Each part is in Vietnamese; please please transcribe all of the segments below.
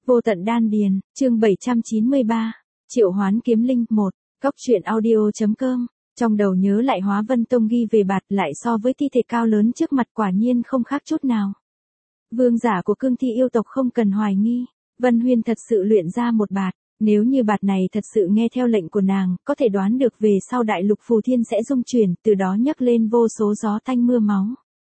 Vô tận đan điền, chương 793, Triệu hoán kiếm linh 1, Cóc truyện audio.com. Trong đầu nhớ lại Hóa Vân Tông ghi về bạt lại so với thi thể cao lớn trước mặt quả nhiên không khác chút nào. Vương giả của cương thi yêu tộc không cần hoài nghi, Vân Huyên thật sự luyện ra một bạt, nếu như bạt này thật sự nghe theo lệnh của nàng, có thể đoán được về sau đại lục phù thiên sẽ dung chuyển, từ đó nhấc lên vô số gió tanh mưa máu.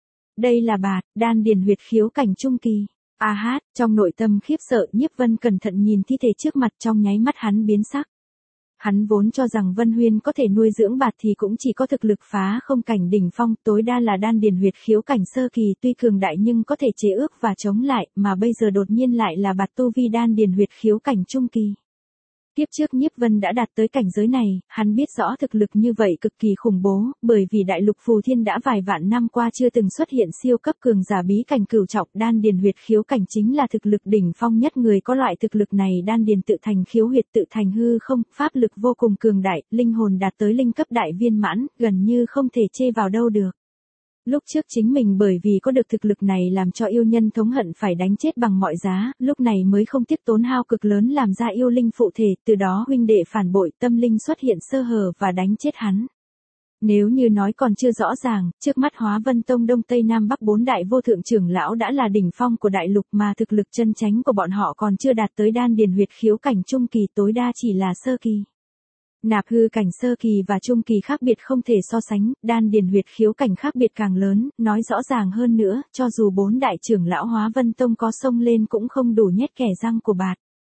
Đây là bạt, đan điền huyệt khiếu cảnh trung kỳ. A hát, trong nội tâm khiếp sợ Nhiếp Vân cẩn thận nhìn thi thể trước mặt trong nháy mắt hắn biến sắc. Hắn vốn cho rằng Vân Huyên có thể nuôi dưỡng bạt thì cũng chỉ có thực lực phá không cảnh đỉnh phong, tối đa là đan điền huyệt khiếu cảnh sơ kỳ tuy cường đại nhưng có thể chế ước và chống lại, mà bây giờ đột nhiên lại là bạt tu vi đan điền huyệt khiếu cảnh trung kỳ. Tiếp trước Nhiếp Vân đã đạt tới cảnh giới này, hắn biết rõ thực lực như vậy cực kỳ khủng bố, bởi vì đại lục phù thiên đã vài vạn năm qua chưa từng xuất hiện siêu cấp cường giả bí cảnh cửu trọng, đan điền huyệt khiếu cảnh chính là thực lực đỉnh phong nhất, người có loại thực lực này đan điền tự thành khiếu huyệt tự thành hư không, pháp lực vô cùng cường đại, linh hồn đạt tới linh cấp đại viên mãn, gần như không thể chê vào đâu được. Lúc trước chính mình bởi vì có được thực lực này làm cho yêu nhân thống hận phải đánh chết bằng mọi giá, lúc này mới không tiếc tốn hao cực lớn làm ra yêu linh phụ thể, từ đó huynh đệ phản bội, tâm linh xuất hiện sơ hở và đánh chết hắn. Nếu như nói còn chưa rõ ràng, trước mắt Hóa Vân Tông Đông Tây Nam Bắc bốn đại vô thượng trưởng lão đã là đỉnh phong của đại lục, mà thực lực chân chánh của bọn họ còn chưa đạt tới đan điền huyệt khiếu cảnh trung kỳ, tối đa chỉ là sơ kỳ. Nạp hư cảnh sơ kỳ và trung kỳ khác biệt không thể so sánh, đan điền huyệt khiếu cảnh khác biệt càng lớn, nói rõ ràng hơn nữa, cho dù bốn đại trưởng lão Hóa Vân Tông có xông lên cũng không đủ nhét kẻ răng của bạt.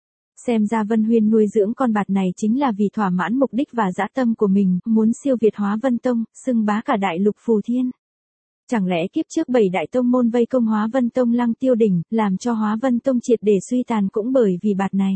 Xem ra Vân Huyên nuôi dưỡng con bạt này chính là vì thỏa mãn mục đích và dã tâm của mình, muốn siêu việt Hóa Vân Tông, xưng bá cả đại lục phù thiên. Chẳng lẽ kiếp trước 7 đại tông môn vây công Hóa Vân Tông Lăng Tiêu Đỉnh, làm cho Hóa Vân Tông triệt để suy tàn cũng bởi vì bạt này.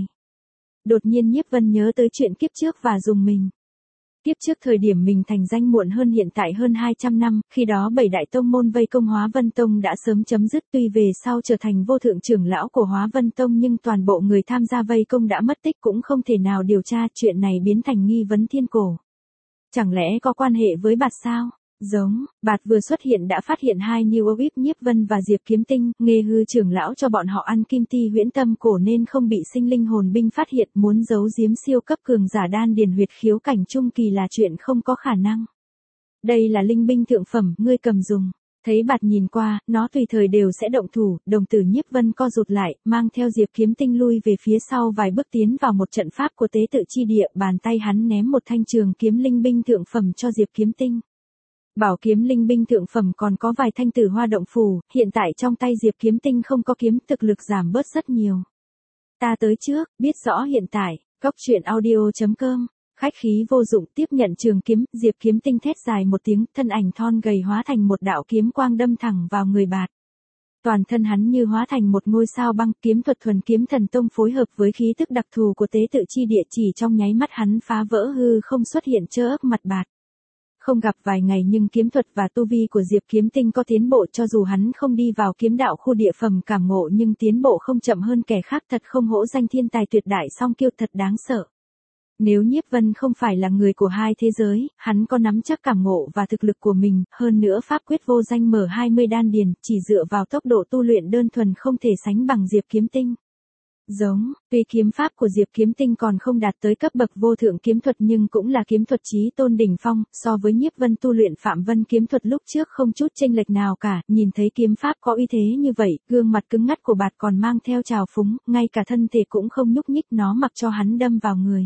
Đột nhiên Nhiếp Vân nhớ tới chuyện kiếp trước và dùng mình. Kiếp trước thời điểm mình thành danh muộn hơn hiện tại hơn 200 năm, khi đó 7 đại tông môn vây công Hóa Vân Tông đã sớm chấm dứt, tuy về sau trở thành vô thượng trưởng lão của Hóa Vân Tông nhưng toàn bộ người tham gia vây công đã mất tích, cũng không thể nào điều tra, chuyện này biến thành nghi vấn thiên cổ. Chẳng lẽ có quan hệ với bạt sao? Giống, bạt vừa xuất hiện đã phát hiện hai New Whip Nhiếp Vân và Diệp Kiếm Tinh, nghề hư trưởng lão cho bọn họ ăn kim ti huyễn tâm cổ nên không bị sinh linh hồn binh phát hiện, muốn giấu giếm siêu cấp cường giả đan điền huyệt khiếu cảnh trung kỳ là chuyện không có khả năng. Đây là linh binh thượng phẩm, ngươi cầm dùng. Thấy bạt nhìn qua, nó tùy thời đều sẽ động thủ, đồng tử Nhiếp Vân co rụt lại, mang theo Diệp Kiếm Tinh lui về phía sau vài bước tiến vào một trận pháp của tế tự chi địa, bàn tay hắn ném một thanh trường kiếm linh binh thượng phẩm cho Diệp Kiếm Tinh. Bảo kiếm linh binh thượng phẩm còn có vài thanh tử hoa động phù, hiện tại trong tay Diệp Kiếm Tinh không có kiếm, thực lực giảm bớt rất nhiều. Ta tới trước, biết rõ hiện tại, Cóc truyện audio.com, khách khí vô dụng tiếp nhận trường kiếm, Diệp Kiếm Tinh thét dài một tiếng, thân ảnh thon gầy hóa thành một đạo kiếm quang đâm thẳng vào người bạt. Toàn thân hắn như hóa thành một ngôi sao băng, kiếm thuật thuần kiếm thần tông phối hợp với khí tức đặc thù của tế tự chi địa chỉ trong nháy mắt hắn phá vỡ hư không xuất hiện chơ ấp mặt bạt. Không gặp vài ngày nhưng kiếm thuật và tu vi của Diệp Kiếm Tinh có tiến bộ, cho dù hắn không đi vào kiếm đạo khu địa phẩm cảm ngộ nhưng tiến bộ không chậm hơn kẻ khác, thật không hổ danh thiên tài tuyệt đại song kiêu, thật đáng sợ. Nếu Nhiếp Vân không phải là người của hai thế giới, hắn có nắm chắc cảm ngộ và thực lực của mình, hơn nữa pháp quyết vô danh mở 20 đan điền, chỉ dựa vào tốc độ tu luyện đơn thuần không thể sánh bằng Diệp Kiếm Tinh. Giống, tuy kiếm pháp của Diệp Kiếm Tinh còn không đạt tới cấp bậc vô thượng kiếm thuật nhưng cũng là kiếm thuật chí tôn đỉnh phong, so với Nhiếp Vân tu luyện Phạm Vân kiếm thuật lúc trước không chút chênh lệch nào cả, nhìn thấy kiếm pháp có uy thế như vậy, gương mặt cứng ngắt của bạt còn mang theo trào phúng, ngay cả thân thể cũng không nhúc nhích, nó mặc cho hắn đâm vào người.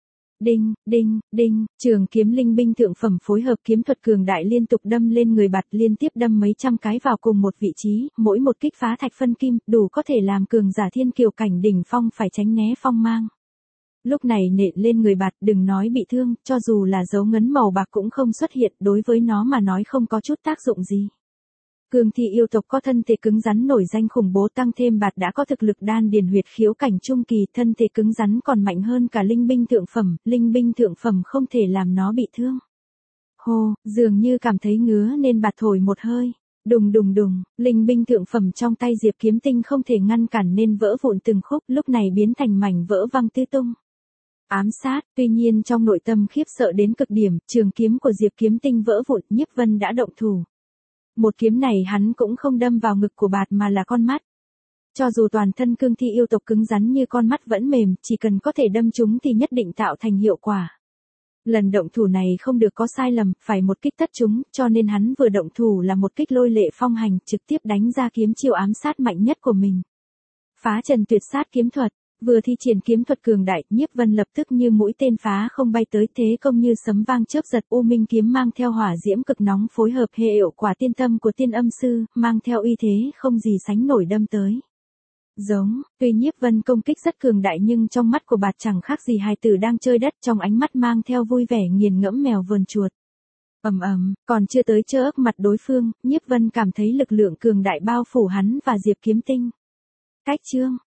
Đinh, đinh, đinh, trường kiếm linh binh thượng phẩm phối hợp kiếm thuật cường đại liên tục đâm lên người bạt, liên tiếp đâm mấy trăm cái vào cùng một vị trí, mỗi một kích phá thạch phân kim, đủ có thể làm cường giả thiên kiều cảnh đỉnh phong phải tránh né phong mang. Lúc này nện lên người bạt, đừng nói bị thương, cho dù là dấu ngấn màu bạc cũng không xuất hiện, đối với nó mà nói không có chút tác dụng gì. Cương thi yêu tộc có thân thể cứng rắn nổi danh khủng bố, tăng thêm bạt đã có thực lực đan điền huyệt khiếu cảnh trung kỳ, thân thể cứng rắn còn mạnh hơn cả linh binh thượng phẩm, linh binh thượng phẩm không thể làm nó bị thương. Hô, dường như cảm thấy ngứa nên bạt thổi một hơi. Đùng đùng đùng, linh binh thượng phẩm trong tay Diệp Kiếm Tinh không thể ngăn cản nên vỡ vụn từng khúc, lúc này biến thành mảnh vỡ văng tứ tung. Ám sát, tuy nhiên trong nội tâm khiếp sợ đến cực điểm, trường kiếm của Diệp Kiếm Tinh vỡ vụn, Nhiếp Vân đã động thủ. Một kiếm này hắn cũng không đâm vào ngực của bạt mà là con mắt. Cho dù toàn thân cương thi yêu tộc cứng rắn như con mắt vẫn mềm, chỉ cần có thể đâm chúng thì nhất định tạo thành hiệu quả. Lần động thủ này không được có sai lầm, phải một kích tất chúng, cho nên hắn vừa động thủ là một kích lôi lệ phong hành, trực tiếp đánh ra kiếm chiêu ám sát mạnh nhất của mình. Phá trần tuyệt sát kiếm thuật, vừa thi triển kiếm thuật cường đại, Nhiếp Vân lập tức như mũi tên phá không bay tới, thế công như sấm vang chớp giật, U Minh kiếm mang theo hỏa diễm cực nóng phối hợp hệ hiệu quả tiên tâm của tiên âm sư, mang theo uy thế không gì sánh nổi đâm tới. Giống, tuy Nhiếp Vân công kích rất cường đại nhưng trong mắt của Bạt chẳng khác gì hài tử đang chơi đất, trong ánh mắt mang theo vui vẻ nghiền ngẫm mèo vờn chuột. Ầm ầm, còn chưa tới chơ ấp mặt đối phương, Nhiếp Vân cảm thấy lực lượng cường đại bao phủ hắn và Diệp Kiếm Tinh. Cách chương